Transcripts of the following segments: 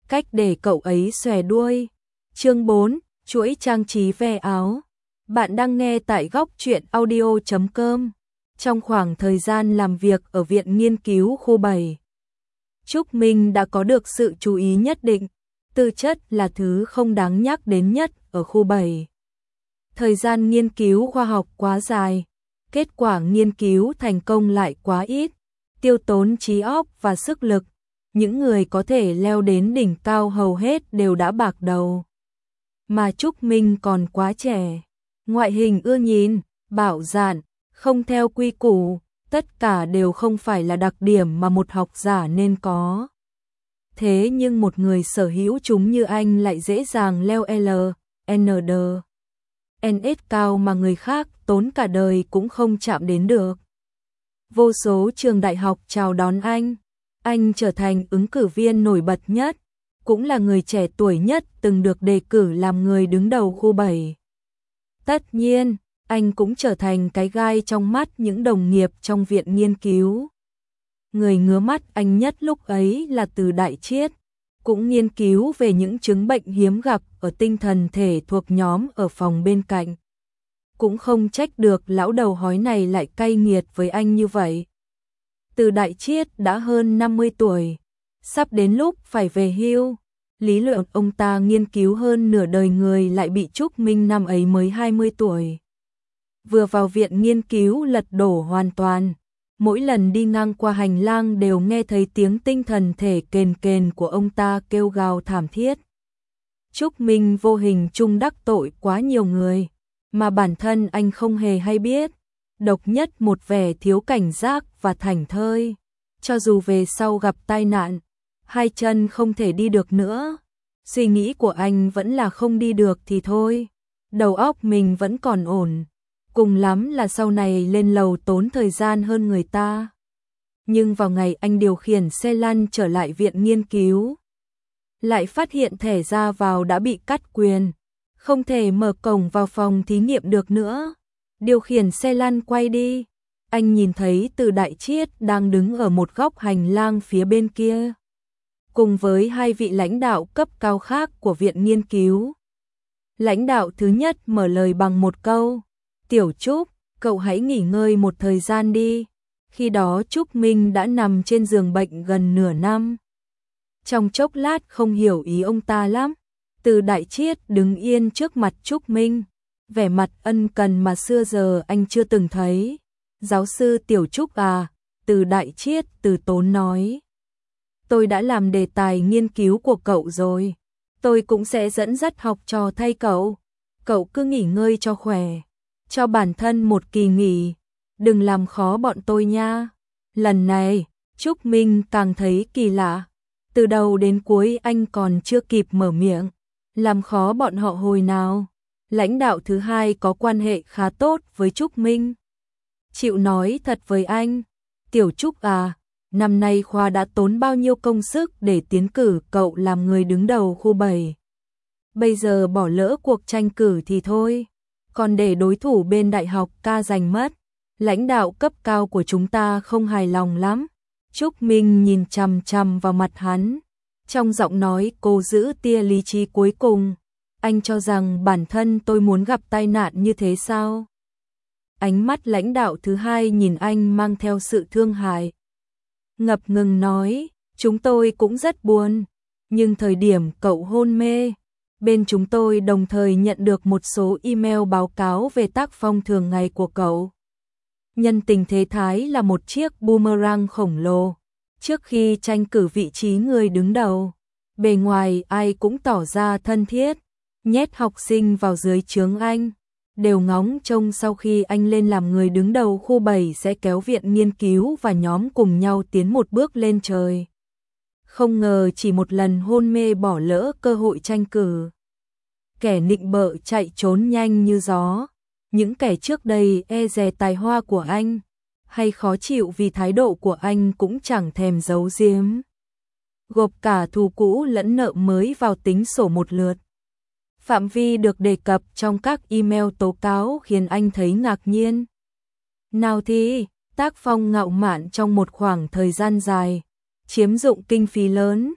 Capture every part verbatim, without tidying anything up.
cách để cậu ấy xòe đuôi. Chương bốn, chuỗi trang trí ve áo. Bạn đang nghe tại góc truyện audio chấm com. Trong khoảng thời gian làm việc ở Viện Nghiên cứu khu bảy, Trúc Minh đã có được sự chú ý nhất định. Tư chất là thứ không đáng nhắc đến nhất ở khu bảy. Thời gian nghiên cứu khoa học quá dài, kết quả nghiên cứu thành công lại quá ít, tiêu tốn trí óc và sức lực. Những người có thể leo đến đỉnh cao hầu hết đều đã bạc đầu. Mà Trúc Minh còn quá trẻ, ngoại hình ưa nhìn, bạo dạn, không theo quy củ, tất cả đều không phải là đặc điểm mà một học giả nên có. Thế nhưng một người sở hữu chúng như anh lại dễ dàng leo L, N D, N S cao mà người khác tốn cả đời cũng không chạm đến được. Vô số trường đại học chào đón anh, anh trở thành ứng cử viên nổi bật nhất, cũng là người trẻ tuổi nhất từng được đề cử làm người đứng đầu khu bảy. Tất nhiên, anh cũng trở thành cái gai trong mắt những đồng nghiệp trong viện nghiên cứu. Người ngứa mắt anh nhất lúc ấy là Từ Đại Triết, cũng nghiên cứu về những chứng bệnh hiếm gặp ở tinh thần thể thuộc nhóm ở phòng bên cạnh. Cũng không trách được lão đầu hói này lại cay nghiệt với anh như vậy. Từ Đại Triết đã hơn năm mươi tuổi, sắp đến lúc phải về hưu. Lý luận ông ta nghiên cứu hơn nửa đời người lại bị Trúc Minh năm ấy mới hai mươi tuổi. Vừa vào viện nghiên cứu lật đổ hoàn toàn. Mỗi lần đi ngang qua hành lang đều nghe thấy tiếng tinh thần thể kền kền của ông ta kêu gào thảm thiết. Trúc Minh vô hình chung đắc tội quá nhiều người, mà bản thân anh không hề hay biết. Độc nhất một vẻ thiếu cảnh giác và thảnh thơi. Cho dù về sau gặp tai nạn, hai chân không thể đi được nữa, suy nghĩ của anh vẫn là không đi được thì thôi. Đầu óc mình vẫn còn ổn. Cùng lắm là sau này lên lầu tốn thời gian hơn người ta. Nhưng vào ngày anh điều khiển xe lăn trở lại viện nghiên cứu, lại phát hiện thẻ ra vào đã bị cắt quyền, không thể mở cổng vào phòng thí nghiệm được nữa. Điều khiển xe lăn quay đi, anh nhìn thấy Từ Đại Triết đang đứng ở một góc hành lang phía bên kia, cùng với hai vị lãnh đạo cấp cao khác của viện nghiên cứu. Lãnh đạo thứ nhất mở lời bằng một câu: "Tiểu Trúc, cậu hãy nghỉ ngơi một thời gian đi." Khi đó Trúc Minh đã nằm trên giường bệnh gần nửa năm. Trong chốc lát không hiểu ý ông ta lắm, Từ Đại Triết đứng yên trước mặt Trúc Minh, vẻ mặt ân cần mà xưa giờ anh chưa từng thấy. "Giáo sư Tiểu Trúc à," Từ Đại Triết từ tốn nói, "tôi đã làm đề tài nghiên cứu của cậu rồi. Tôi cũng sẽ dẫn dắt học trò thay cậu. Cậu cứ nghỉ ngơi cho khỏe. Cho bản thân một kỳ nghỉ, đừng làm khó bọn tôi nha." Lần này, Trúc Minh càng thấy kỳ lạ. Từ đầu đến cuối anh còn chưa kịp mở miệng. Làm khó bọn họ hồi nào? Lãnh đạo thứ hai có quan hệ khá tốt với Trúc Minh. Chịu nói thật với anh, "Tiểu Trúc à, năm nay khoa đã tốn bao nhiêu công sức để tiến cử cậu làm người đứng đầu khu bảy. Bây giờ bỏ lỡ cuộc tranh cử thì thôi, còn để đối thủ bên đại học ca giành mất. Lãnh đạo cấp cao của chúng ta không hài lòng lắm." Trúc Minh nhìn chằm chằm vào mặt hắn, trong giọng nói cố giữ tia lý trí cuối cùng. "Anh cho rằng bản thân tôi muốn gặp tai nạn như thế sao?" Ánh mắt lãnh đạo thứ hai nhìn anh mang theo sự thương hại. Ngập ngừng nói, "Chúng tôi cũng rất buồn, nhưng thời điểm cậu hôn mê, bên chúng tôi đồng thời nhận được một số email báo cáo về tác phong thường ngày của cậu. Nhân tình thế thái là một chiếc boomerang khổng lồ. Trước khi tranh cử vị trí người đứng đầu, bề ngoài ai cũng tỏ ra thân thiết, nhét học sinh vào dưới trướng anh, đều ngóng trông sau khi anh lên làm người đứng đầu khu bảy sẽ kéo viện nghiên cứu và nhóm cùng nhau tiến một bước lên trời. Không ngờ chỉ một lần hôn mê bỏ lỡ cơ hội tranh cử. Kẻ nịnh bợ chạy trốn nhanh như gió. Những kẻ trước đây e dè tài hoa của anh, hay khó chịu vì thái độ của anh cũng chẳng thèm giấu giếm. Gộp cả thù cũ lẫn nợ mới vào tính sổ một lượt. Phạm vi được đề cập trong các email tố cáo khiến anh thấy ngạc nhiên. Nào thì, tác phong ngạo mạn trong một khoảng thời gian dài, chiếm dụng kinh phí lớn,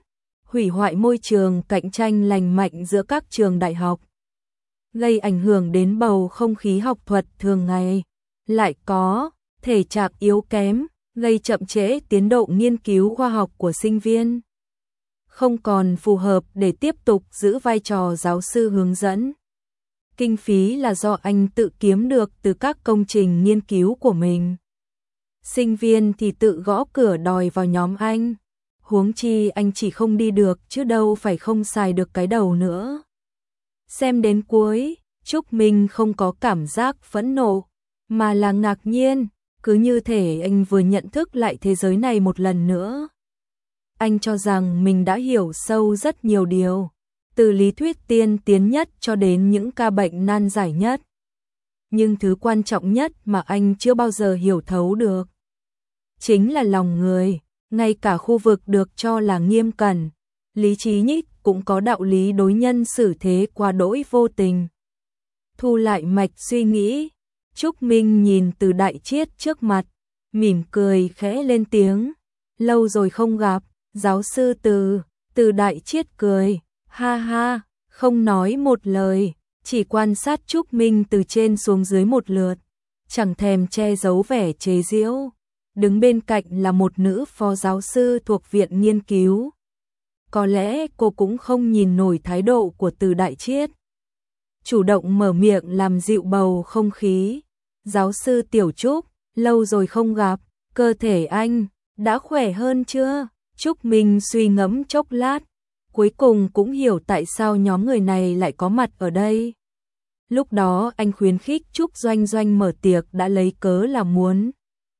hủy hoại môi trường cạnh tranh lành mạnh giữa các trường đại học, gây ảnh hưởng đến bầu không khí học thuật thường ngày, lại có thể trạng yếu kém, gây chậm trễ tiến độ nghiên cứu khoa học của sinh viên, không còn phù hợp để tiếp tục giữ vai trò giáo sư hướng dẫn. Kinh phí là do anh tự kiếm được từ các công trình nghiên cứu của mình. Sinh viên thì tự gõ cửa đòi vào nhóm anh. Huống chi anh chỉ không đi được chứ đâu phải không xài được cái đầu nữa. Xem đến cuối, Trúc Minh không có cảm giác phẫn nộ, mà là ngạc nhiên, cứ như thể anh vừa nhận thức lại thế giới này một lần nữa. Anh cho rằng mình đã hiểu sâu rất nhiều điều, từ lý thuyết tiên tiến nhất cho đến những ca bệnh nan giải nhất. Nhưng thứ quan trọng nhất mà anh chưa bao giờ hiểu thấu được chính là lòng người. Ngay cả khu vực được cho là nghiêm cẩn, lý trí nhất cũng có đạo lý đối nhân xử thế quá đỗi vô tình. Thu lại mạch suy nghĩ, Trúc Minh nhìn Từ Đại Triết trước mặt, mỉm cười khẽ lên tiếng. Lâu rồi không gặp, giáo sư Từ. Từ Đại Triết cười, ha ha, không nói một lời, chỉ quan sát Trúc Minh từ trên xuống dưới một lượt, chẳng thèm che giấu vẻ chế giễu. Đứng bên cạnh là một nữ phó giáo sư thuộc viện nghiên cứu. Có lẽ cô cũng không nhìn nổi thái độ của Từ Đại Triết. Chủ động mở miệng làm dịu bầu không khí. Giáo sư Tiểu Trúc, lâu rồi không gặp, cơ thể anh đã khỏe hơn chưa? Trúc Minh suy ngẫm chốc lát, cuối cùng cũng hiểu tại sao nhóm người này lại có mặt ở đây. Lúc đó anh khuyến khích Trúc Doanh Doanh mở tiệc đã lấy cớ là muốn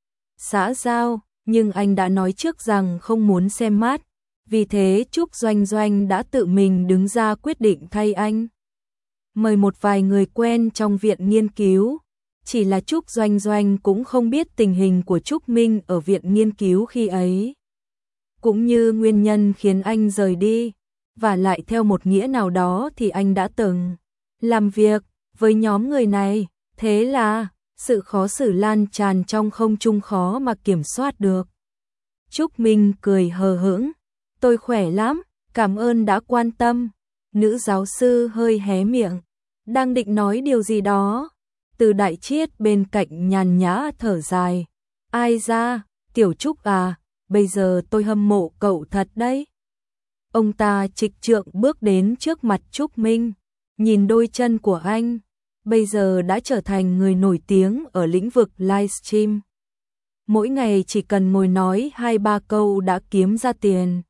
xã giao, nhưng anh đã nói trước rằng không muốn xem mắt, vì thế Trúc Doanh Doanh đã tự mình đứng ra quyết định thay anh. Mời một vài người quen trong viện nghiên cứu, chỉ là Trúc Doanh Doanh cũng không biết tình hình của Trúc Minh ở viện nghiên cứu khi ấy, cũng như nguyên nhân khiến anh rời đi, và lại theo một nghĩa nào đó thì anh đã từng làm việc với nhóm người này, thế là sự khó xử lan tràn trong không trung khó mà kiểm soát được. Trúc Minh cười hờ hững, tôi khỏe lắm, cảm ơn đã quan tâm. Nữ giáo sư hơi hé miệng, đang định nói điều gì đó. Từ Đại Triết bên cạnh nhàn nhã thở dài, ai ra, Tiểu Trúc à, bây giờ tôi hâm mộ cậu thật đấy. Ông ta trịch trượng bước đến trước mặt Trúc Minh, nhìn đôi chân của anh. Bây giờ đã trở thành người nổi tiếng ở lĩnh vực livestream. Mỗi ngày chỉ cần ngồi nói hai ba câu đã kiếm ra tiền.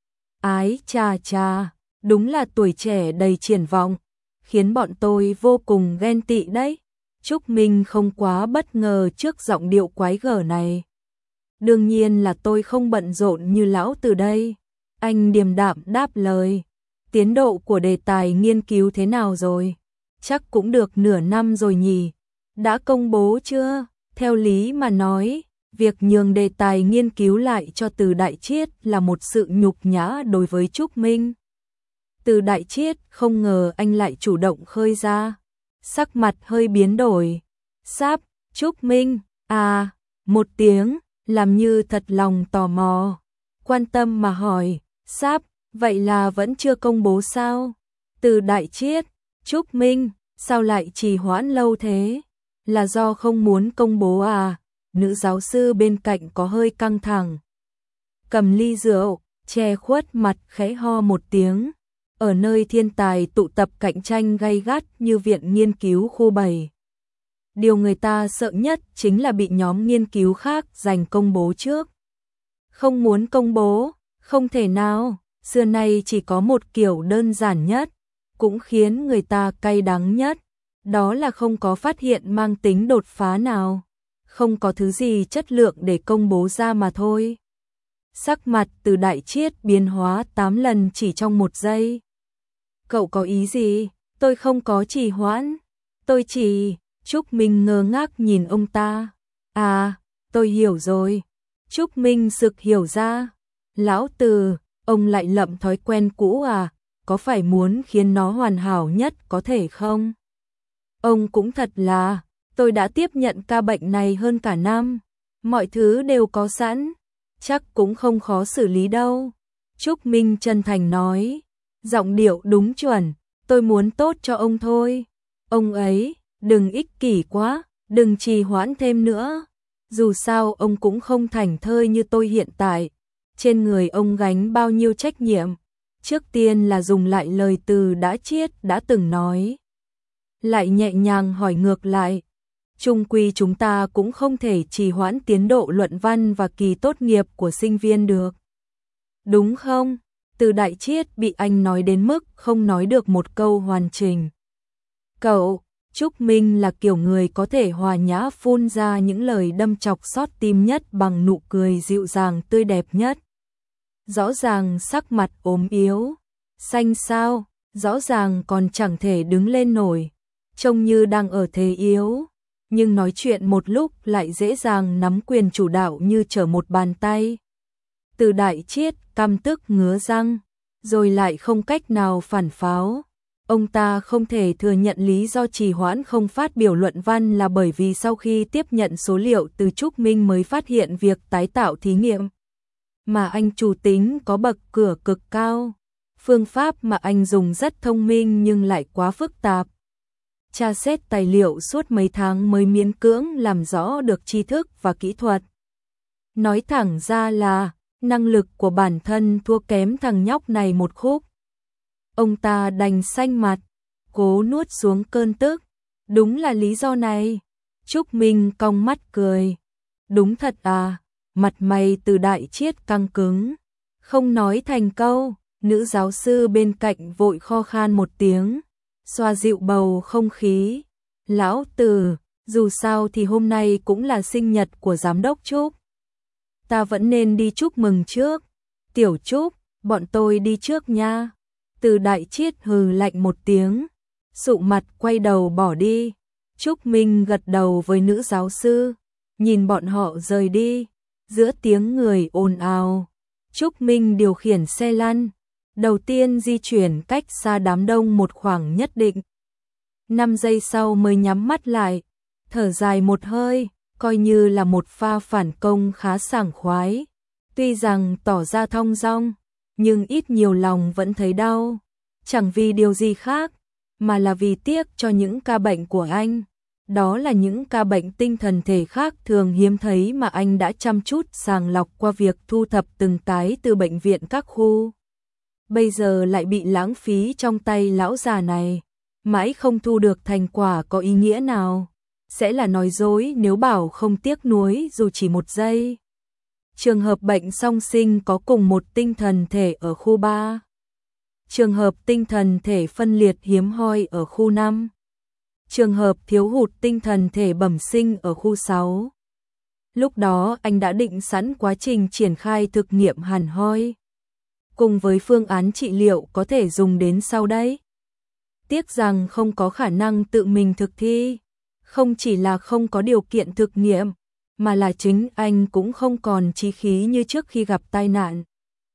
Ái chà chà, đúng là tuổi trẻ đầy triển vọng, khiến bọn tôi vô cùng ghen tị đấy. Trúc Minh không quá bất ngờ trước giọng điệu quái gở này. Đương nhiên là tôi không bận rộn như lão Từ đây. Anh điềm đạm đáp lời. Tiến độ của đề tài nghiên cứu thế nào rồi? Chắc cũng được nửa năm rồi nhỉ. Đã công bố chưa? Theo lý mà nói, việc nhường đề tài nghiên cứu lại cho Từ Đại Triết là một sự nhục nhã đối với Trúc Minh. Từ Đại Triết không ngờ anh lại chủ động khơi ra. Sắc mặt hơi biến đổi. Sắp, Trúc Minh, à, một tiếng, làm như thật lòng tò mò. Quan tâm mà hỏi, sắp, vậy là vẫn chưa công bố sao? Từ Đại Triết, Trúc Minh, sao lại trì hoãn lâu thế? Là do không muốn công bố à? Nữ giáo sư bên cạnh có hơi căng thẳng. Cầm ly rượu, che khuất mặt khẽ ho một tiếng. Ở nơi thiên tài tụ tập cạnh tranh gay gắt như viện nghiên cứu khu bảy. Điều người ta sợ nhất chính là bị nhóm nghiên cứu khác giành công bố trước. Không muốn công bố, không thể nào, xưa nay chỉ có một kiểu đơn giản nhất, cũng khiến người ta cay đắng nhất, đó là không có phát hiện mang tính đột phá nào, không có thứ gì chất lượng để công bố ra mà thôi. Sắc mặt Từ Đại Triết biến hóa tám lần chỉ trong một giây. Cậu có ý gì? Tôi không có trì hoãn. Tôi chỉ... Trúc Minh ngơ ngác nhìn ông ta. À, tôi hiểu rồi. Trúc Minh sực hiểu ra. Lão Từ, ông lại lậm thói quen cũ à? Có phải muốn khiến nó hoàn hảo nhất có thể không? Ông cũng thật là, tôi đã tiếp nhận ca bệnh này hơn cả năm. Mọi thứ đều có sẵn, chắc cũng không khó xử lý đâu. Trúc Minh chân thành nói, giọng điệu đúng chuẩn, tôi muốn tốt cho ông thôi. Ông ấy, đừng ích kỷ quá, đừng trì hoãn thêm nữa. Dù sao ông cũng không thảnh thơi như tôi hiện tại. Trên người ông gánh bao nhiêu trách nhiệm. Trước tiên là dùng lại lời từ đã Chiết đã từng nói. Lại nhẹ nhàng hỏi ngược lại. Chung quy chúng ta cũng không thể trì hoãn tiến độ luận văn và kỳ tốt nghiệp của sinh viên được. Đúng không? Từ Đại Chiết bị anh nói đến mức không nói được một câu hoàn chỉnh. Cậu, Trúc Minh là kiểu người có thể hòa nhã phun ra những lời đâm chọc xót tim nhất bằng nụ cười dịu dàng tươi đẹp nhất. Rõ ràng sắc mặt ốm yếu, xanh xao, rõ ràng còn chẳng thể đứng lên nổi, trông như đang ở thế yếu, nhưng nói chuyện một lúc lại dễ dàng nắm quyền chủ đạo như trở một bàn tay. Từ Đại Chiết căm tức ngứa răng, rồi lại không cách nào phản pháo. Ông ta không thể thừa nhận lý do trì hoãn không phát biểu luận văn là bởi vì sau khi tiếp nhận số liệu từ Trúc Minh mới phát hiện việc tái tạo thí nghiệm mà anh chủ tính có bậc cửa cực cao. Phương pháp mà anh dùng rất thông minh nhưng lại quá phức tạp. Tra xét tài liệu suốt mấy tháng mới miễn cưỡng làm rõ được tri thức và kỹ thuật. Nói thẳng ra là năng lực của bản thân thua kém thằng nhóc này một khúc. Ông ta đành xanh mặt, cố nuốt xuống cơn tức. Đúng là lý do này. Trúc Minh cong mắt cười. Đúng thật à? Mặt mày Từ Đại Chiết căng cứng, không nói thành câu. Nữ giáo sư bên cạnh vội kho khan một tiếng, xoa dịu bầu không khí. Lão Từ, dù sao thì hôm nay cũng là sinh nhật của giám đốc Trúc. Ta vẫn nên đi chúc mừng trước. Tiểu Trúc, bọn tôi đi trước nha. Từ Đại Chiết hừ lạnh một tiếng, sụ mặt quay đầu bỏ đi. Trúc Minh gật đầu với nữ giáo sư, nhìn bọn họ rời đi. Giữa tiếng người ồn ào, Trúc Minh điều khiển xe lăn, đầu tiên di chuyển cách xa đám đông một khoảng nhất định. Năm giây sau mới nhắm mắt lại, thở dài một hơi, coi như là một pha phản công khá sảng khoái. Tuy rằng tỏ ra thong dong, nhưng ít nhiều lòng vẫn thấy đau. Chẳng vì điều gì khác, mà là vì tiếc cho những ca bệnh của anh. Đó là những ca bệnh tinh thần thể khác thường hiếm thấy mà anh đã chăm chút sàng lọc qua việc thu thập từng cái từ bệnh viện các khu. Bây giờ lại bị lãng phí trong tay lão già này, mãi không thu được thành quả có ý nghĩa nào. Sẽ là nói dối nếu bảo không tiếc nuối dù chỉ một giây. Trường hợp bệnh song sinh có cùng một tinh thần thể ở khu ba. Trường hợp tinh thần thể phân liệt hiếm hoi ở khu năm. Trường hợp thiếu hụt tinh thần thể bẩm sinh ở khu sáu. Lúc đó anh đã định sẵn quá trình triển khai thực nghiệm hẳn hoi, cùng với phương án trị liệu có thể dùng đến sau đây. Tiếc rằng không có khả năng tự mình thực thi. Không chỉ là không có điều kiện thực nghiệm, mà là chính anh cũng không còn chí khí như trước khi gặp tai nạn.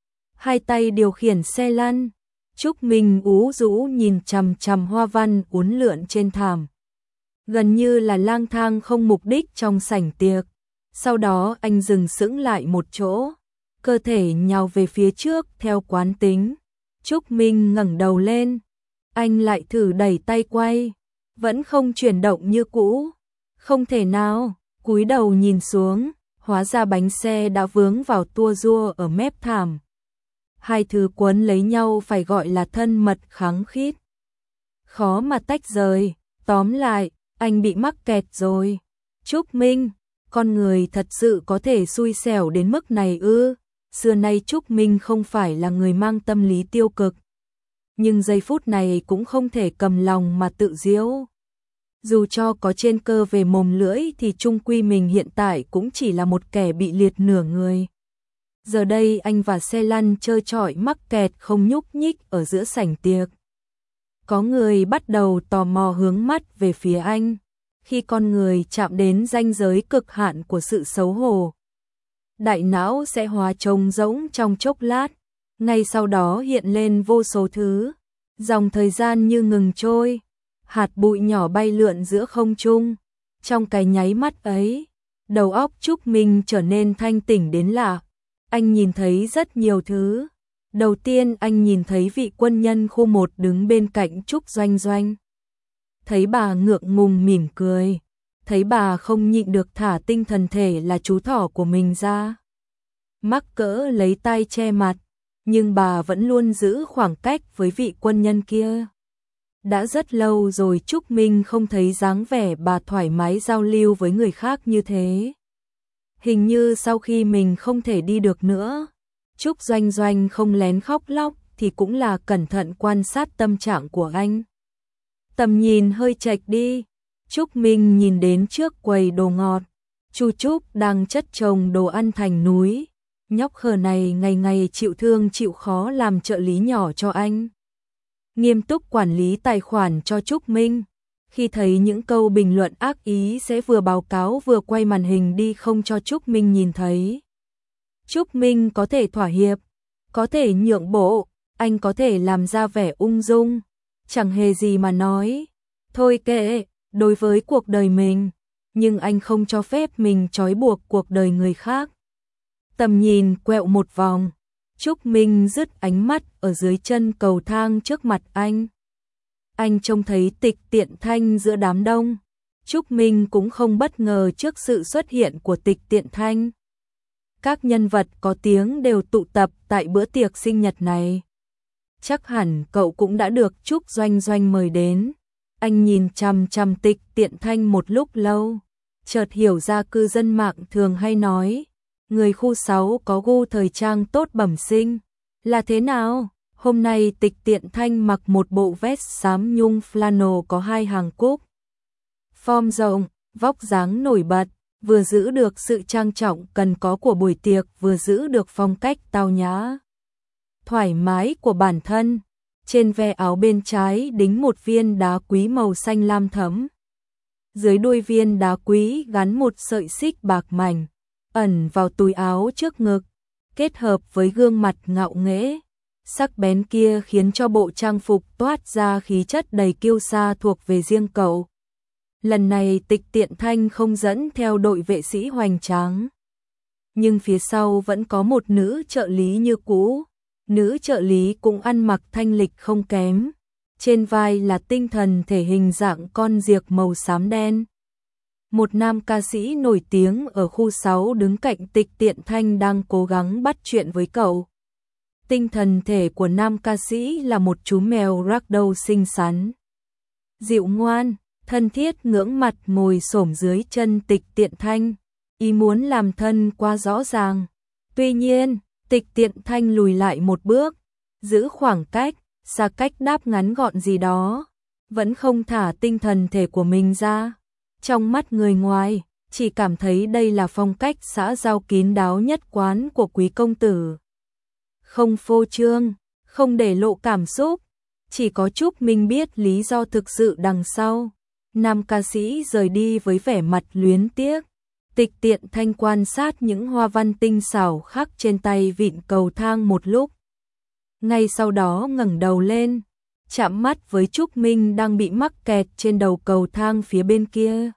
Hai tay điều khiển xe lăn, Trúc Minh ú rũ nhìn chằm chằm hoa văn uốn lượn trên thảm. Gần như là lang thang không mục đích trong sảnh tiệc. Sau đó anh dừng sững lại một chỗ, cơ thể nhào về phía trước theo quán tính. Trúc Minh ngẩng đầu lên, anh lại thử đẩy tay quay, vẫn không chuyển động như cũ. Không thể nào, cúi đầu nhìn xuống, hóa ra bánh xe đã vướng vào tua rua ở mép thảm. Hai thứ quấn lấy nhau phải gọi là thân mật kháng khít. Khó mà tách rời, tóm lại, anh bị mắc kẹt rồi. Trúc Minh, con người thật sự có thể xui xẻo đến mức này ư? Xưa nay Trúc Minh không phải là người mang tâm lý tiêu cực, nhưng giây phút này cũng không thể cầm lòng mà tự giễu. Dù cho có trên cơ về mồm lưỡi thì chung quy mình hiện tại cũng chỉ là một kẻ bị liệt nửa người. Giờ đây anh và xe lăn trơ trọi mắc kẹt không nhúc nhích ở giữa sảnh tiệc. Có người bắt đầu tò mò hướng mắt về phía anh. Khi con người chạm đến ranh giới cực hạn của sự xấu hổ, đại não sẽ hóa trống rỗng trong chốc lát, ngay sau đó hiện lên vô số thứ. Dòng thời gian như ngừng trôi, hạt bụi nhỏ bay lượn giữa không trung. Trong cái nháy mắt ấy, đầu óc Trúc Minh trở nên thanh tỉnh đến lạ. Anh nhìn thấy rất nhiều thứ, Đầu tiên anh nhìn thấy vị quân nhân khu một đứng bên cạnh Trúc Doanh Doanh. Thấy bà ngượng ngùng mỉm cười, thấy bà không nhịn được thả tinh thần thể là chú thỏ của mình ra. Mắc cỡ lấy tay che mặt, nhưng bà vẫn luôn giữ khoảng cách với vị quân nhân kia. Đã rất lâu rồi Trúc Minh không thấy dáng vẻ bà thoải mái giao lưu với người khác như thế. Hình như sau khi mình không thể đi được nữa, Trúc Doanh Doanh không lén khóc lóc thì cũng là cẩn thận quan sát tâm trạng của anh. Tầm nhìn hơi chệch đi, Trúc Minh nhìn đến trước quầy đồ ngọt, chú Trúc đang chất chồng đồ ăn thành núi. Nhóc khờ này ngày ngày chịu thương chịu khó làm trợ lý nhỏ cho anh. Nghiêm túc quản lý tài khoản cho Trúc Minh. Khi thấy những câu bình luận ác ý sẽ vừa báo cáo vừa quay màn hình đi không cho Trúc Minh nhìn thấy. Trúc Minh có thể thỏa hiệp, có thể nhượng bộ, anh có thể làm ra vẻ ung dung, chẳng hề gì mà nói. Thôi kệ, đối với cuộc đời mình, nhưng anh không cho phép mình trói buộc cuộc đời người khác. Tầm nhìn quẹo một vòng, Trúc Minh dứt ánh mắt ở dưới chân cầu thang trước mặt anh. Anh trông thấy Tịch Tiện Thanh giữa đám đông. Trúc Minh cũng không bất ngờ trước sự xuất hiện của Tịch Tiện Thanh. Các nhân vật có tiếng đều tụ tập tại bữa tiệc sinh nhật này. Chắc hẳn cậu cũng đã được Trúc Doanh Doanh mời đến. Anh nhìn chằm chằm Tịch Tiện Thanh một lúc lâu, chợt hiểu ra cư dân mạng thường hay nói, người khu sáu có gu thời trang tốt bẩm sinh. Là thế nào? Hôm nay Tịch Tiện Thanh mặc một bộ vest xám nhung flannel có hai hàng cúc. Form rộng, vóc dáng nổi bật, vừa giữ được sự trang trọng cần có của buổi tiệc, vừa giữ được phong cách tao nhã, thoải mái của bản thân. Trên ve áo bên trái đính một viên đá quý màu xanh lam thẫm. Dưới đuôi viên đá quý gắn một sợi xích bạc mảnh, ẩn vào túi áo trước ngực, kết hợp với gương mặt ngạo nghễ, sắc bén kia khiến cho bộ trang phục toát ra khí chất đầy kiêu sa thuộc về riêng cậu. Lần này Tịch Tiện Thanh không dẫn theo đội vệ sĩ hoành tráng, nhưng phía sau vẫn có một nữ trợ lý như cũ. Nữ trợ lý cũng ăn mặc thanh lịch không kém, trên vai là tinh thần thể hình dạng con diệc màu xám đen. Một nam ca sĩ nổi tiếng ở khu sáu đứng cạnh Tịch Tiện Thanh đang cố gắng bắt chuyện với cậu. Tinh thần thể của nam ca sĩ là một chú mèo ragdoll xinh xắn, dịu ngoan, thân thiết, ngưỡng mặt ngồi xổm dưới chân Tịch Tiện Thanh, ý muốn làm thân quá rõ ràng. Tuy nhiên, Tịch Tiện Thanh lùi lại một bước, giữ khoảng cách, xa cách đáp ngắn gọn gì đó, vẫn không thả tinh thần thể của mình ra. Trong mắt người ngoài, chỉ cảm thấy đây là phong cách xã giao kín đáo nhất quán của quý công tử. Không phô trương, không để lộ cảm xúc, chỉ có Trúc Minh biết lý do thực sự đằng sau. Nam ca sĩ rời đi với vẻ mặt luyến tiếc. Tịch Tiện Thanh quan sát những hoa văn tinh xảo khắc trên tay vịn cầu thang một lúc. Ngay sau đó ngẩng đầu lên, chạm mắt với Trúc Minh đang bị mắc kẹt trên đầu cầu thang phía bên kia.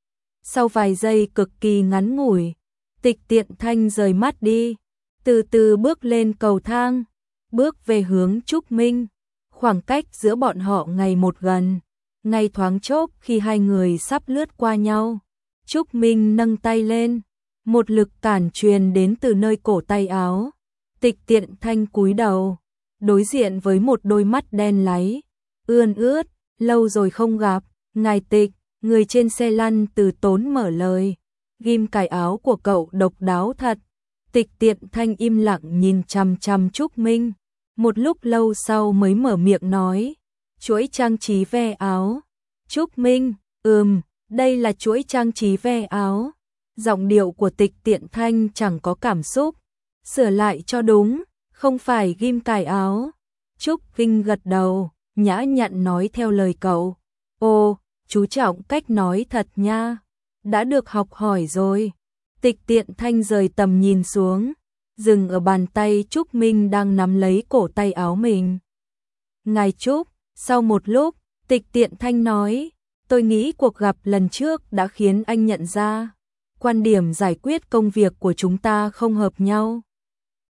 Sau vài giây cực kỳ ngắn ngủi, Tịch Tiện Thanh rời mắt đi, từ từ bước lên cầu thang, bước về hướng Trúc Minh. Khoảng cách giữa bọn họ ngày một gần, ngay thoáng chốc khi hai người sắp lướt qua nhau. Trúc Minh nâng tay lên, một lực cản truyền đến từ nơi cổ tay áo. Tịch Tiện Thanh cúi đầu, đối diện với một đôi mắt đen láy, ươn ướt, lâu rồi không gặp, ngài Tịch. Người trên xe lăn từ tốn mở lời, ghim cài áo của cậu độc đáo thật. Tịch Tiện Thanh im lặng nhìn chằm chằm Trúc Minh, một lúc lâu sau mới mở miệng nói, chuỗi trang trí ve áo. Trúc Minh, ừm, đây là chuỗi trang trí ve áo. Giọng điệu của Tịch Tiện Thanh chẳng có cảm xúc, sửa lại cho đúng, không phải ghim cài áo. Trúc Vinh gật đầu, nhã nhặn nói theo lời cậu, ồ, chú trọng cách nói thật nha, đã được học hỏi rồi. Tịch Tiện Thanh rời tầm nhìn xuống, dừng ở bàn tay Trúc Minh đang nắm lấy cổ tay áo mình. Ngài Trúc, sau một lúc, Tịch Tiện Thanh nói, tôi nghĩ cuộc gặp lần trước đã khiến anh nhận ra, quan điểm giải quyết công việc của chúng ta không hợp nhau.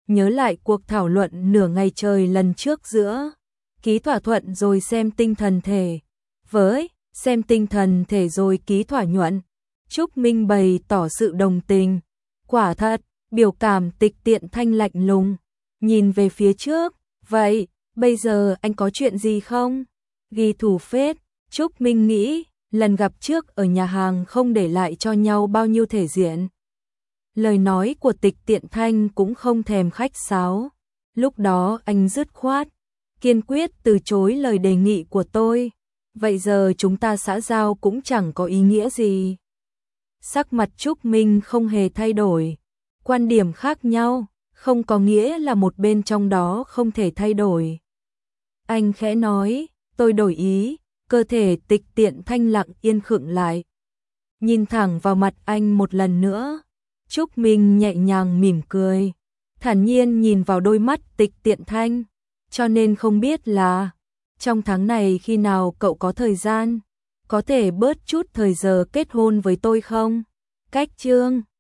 nhớ lại cuộc thảo luận nửa ngày trời lần trước giữa ký thỏa thuận rồi xem tinh thần thể, với xem tinh thần thể rồi ký thỏa nhuận. Trúc Minh bày tỏ sự đồng tình. Quả thật, biểu cảm Tịch Tiện Thanh lạnh lùng, nhìn về phía trước, vậy, bây giờ anh có chuyện gì không? Ghi thủ phết, Trúc Minh nghĩ, lần gặp trước ở nhà hàng không để lại cho nhau bao nhiêu thể diện. Lời nói của Tịch Tiện Thanh cũng không thèm khách sáo. Lúc đó anh dứt khoát, kiên quyết từ chối lời đề nghị của tôi. Vậy giờ chúng ta xã giao cũng chẳng có ý nghĩa gì. Sắc mặt Trúc Minh không hề thay đổi. Quan điểm khác nhau, không có nghĩa là một bên trong đó không thể thay đổi. Anh khẽ nói, tôi đổi ý, cơ thể Tịch Tiện Thanh lặng yên khựng lại. Nhìn thẳng vào mặt anh một lần nữa, Trúc Minh nhẹ nhàng mỉm cười, thản nhiên nhìn vào đôi mắt Tịch Tiện Thanh, cho nên không biết là trong tháng này khi nào cậu có thời gian, có thể bớt chút thời giờ kết hôn với tôi không? Cách chương